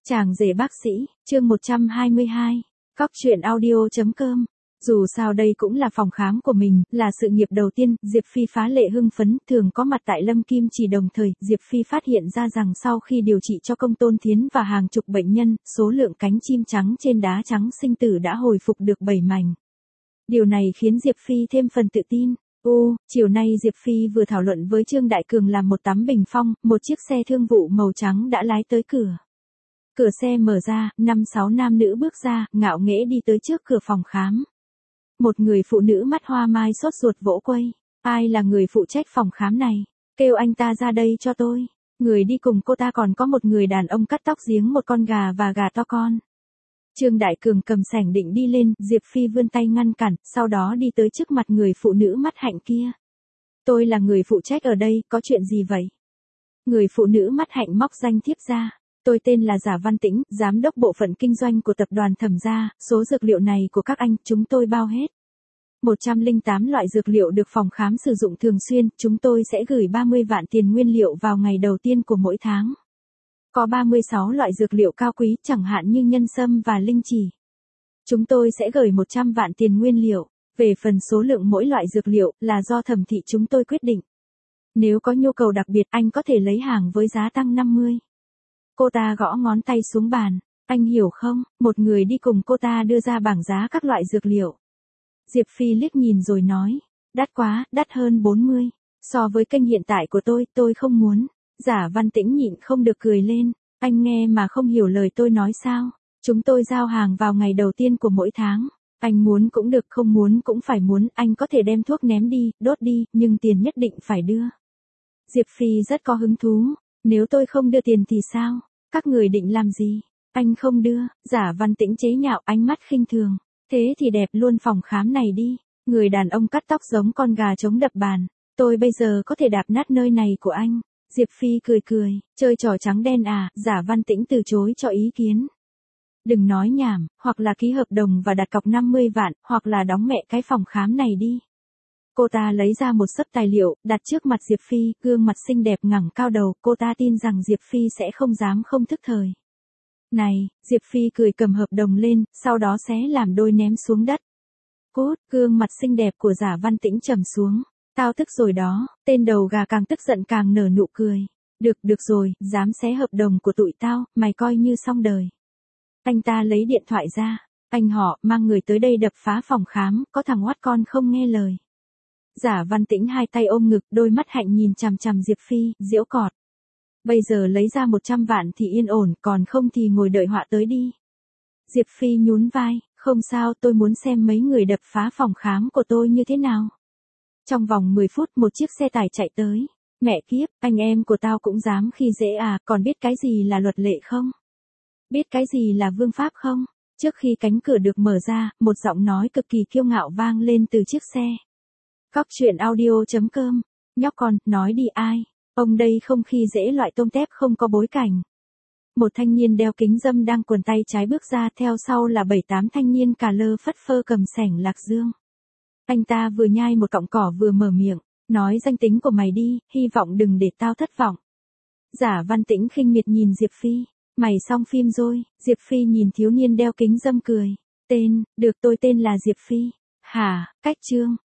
Chàng rể bác sĩ, chương 122, Cóc truyện audio.com. Dù sao đây cũng là phòng khám của mình, là sự nghiệp đầu tiên, Diệp Phi phá lệ hưng phấn, thường có mặt tại Lâm Kim Chỉ. Đồng thời, Diệp Phi phát hiện ra rằng sau khi điều trị cho Công Tôn Thiến và hàng chục bệnh nhân, số lượng cánh chim trắng trên đá trắng sinh tử đã hồi phục được 7 mảnh. Điều này khiến Diệp Phi thêm phần tự tin. Chiều nay Diệp Phi vừa thảo luận với Trương Đại Cường làm một tắm bình phong, một chiếc xe thương vụ màu trắng đã lái tới cửa. Cửa xe mở ra, 5-6 nam nữ bước ra, ngạo nghễ đi tới trước cửa phòng khám. Một người phụ nữ mắt hoa mai sốt ruột vỗ quay. Ai là người phụ trách phòng khám này? Kêu anh ta ra đây cho tôi. Người đi cùng cô ta còn có một người đàn ông cắt tóc giếng một con gà và gà to con. Trương Đại Cường cầm sẻng định đi lên, Diệp Phi vươn tay ngăn cản, sau đó đi tới trước mặt người phụ nữ mắt hạnh kia. Tôi là người phụ trách ở đây, có chuyện gì vậy? Người phụ nữ mắt hạnh móc danh thiếp ra. Tôi tên là Giả Văn Tĩnh, giám đốc bộ phận kinh doanh của tập đoàn Thẩm gia, số dược liệu này của các anh, chúng tôi bao hết. 108 loại dược liệu được phòng khám sử dụng thường xuyên, chúng tôi sẽ gửi 30 vạn tiền nguyên liệu vào ngày đầu tiên của mỗi tháng. Có 36 loại dược liệu cao quý, chẳng hạn như nhân sâm và linh chỉ. Chúng tôi sẽ gửi 100 vạn tiền nguyên liệu. Về phần số lượng mỗi loại dược liệu, là do thẩm thị chúng tôi quyết định. Nếu có nhu cầu đặc biệt, anh có thể lấy hàng với giá tăng 50. Cô ta gõ ngón tay xuống bàn. Anh hiểu không? Một người đi cùng cô ta đưa ra bảng giá các loại dược liệu. Diệp Phi liếc nhìn rồi nói. Đắt quá, đắt hơn 40. So với kênh hiện tại của tôi không muốn. Giả Văn Tĩnh nhịn không được cười lên. Anh nghe mà không hiểu lời tôi nói sao? Chúng tôi giao hàng vào ngày đầu tiên của mỗi tháng. Anh muốn cũng được, không muốn cũng phải muốn. Anh có thể đem thuốc ném đi, đốt đi, nhưng tiền nhất định phải đưa. Diệp Phi rất có hứng thú. Nếu tôi không đưa tiền thì sao? Các người định làm gì? Anh không đưa. Giả Văn Tĩnh chế nhạo, ánh mắt khinh thường. Thế thì đẹp luôn phòng khám này đi. Người đàn ông cắt tóc giống con gà trống đập bàn. Tôi bây giờ có thể đạp nát nơi này của anh. Diệp Phi cười, chơi trò trắng đen à? Giả Văn Tĩnh từ chối cho ý kiến. Đừng nói nhảm, hoặc là ký hợp đồng và đặt cọc 50 vạn, hoặc là đóng mẹ cái phòng khám này đi. Cô ta lấy ra một xấp tài liệu, đặt trước mặt Diệp Phi, gương mặt xinh đẹp ngẩng cao đầu, cô ta tin rằng Diệp Phi sẽ không dám không thức thời. Này, Diệp Phi cười cầm hợp đồng lên, sau đó xé làm đôi ném xuống đất. Cút, gương mặt xinh đẹp của Giả Văn Tĩnh trầm xuống. Tao tức rồi đó, tên đầu gà càng tức giận càng nở nụ cười. Được rồi, dám xé hợp đồng của tụi tao, mày coi như xong đời. Anh ta lấy điện thoại ra. Anh họ, mang người tới đây đập phá phòng khám, có thằng oát con không nghe lời. Giả Văn Tĩnh hai tay ôm ngực, đôi mắt hạnh nhìn chằm chằm Diệp Phi, giễu cọt. Bây giờ lấy ra 100 vạn thì yên ổn, còn không thì ngồi đợi họa tới đi. Diệp Phi nhún vai, không sao, tôi muốn xem mấy người đập phá phòng khám của tôi như thế nào. Trong vòng 10 phút một chiếc xe tải chạy tới. Mẹ kiếp, anh em của tao cũng dám khi dễ à, còn biết cái gì là luật lệ không? Biết cái gì là vương pháp không? Trước khi cánh cửa được mở ra, một giọng nói cực kỳ kiêu ngạo vang lên từ chiếc xe. Cóc truyện audio.com. Nhóc con, nói đi ai? Ông đây không khi dễ loại tôm tép không có bối cảnh. Một thanh niên đeo kính râm đang quần tay trái bước ra, theo sau là 7-8 thanh niên cà lơ phất phơ cầm sẻng lạc dương. Anh ta vừa nhai một cọng cỏ vừa mở miệng, nói danh tính của mày đi, hy vọng đừng để tao thất vọng. Giả Văn Tĩnh khinh miệt nhìn Diệp Phi, mày xong phim rồi. Diệp Phi nhìn thiếu niên đeo kính râm cười, tên, được, tôi tên là Diệp Phi. Hả, cách Trương,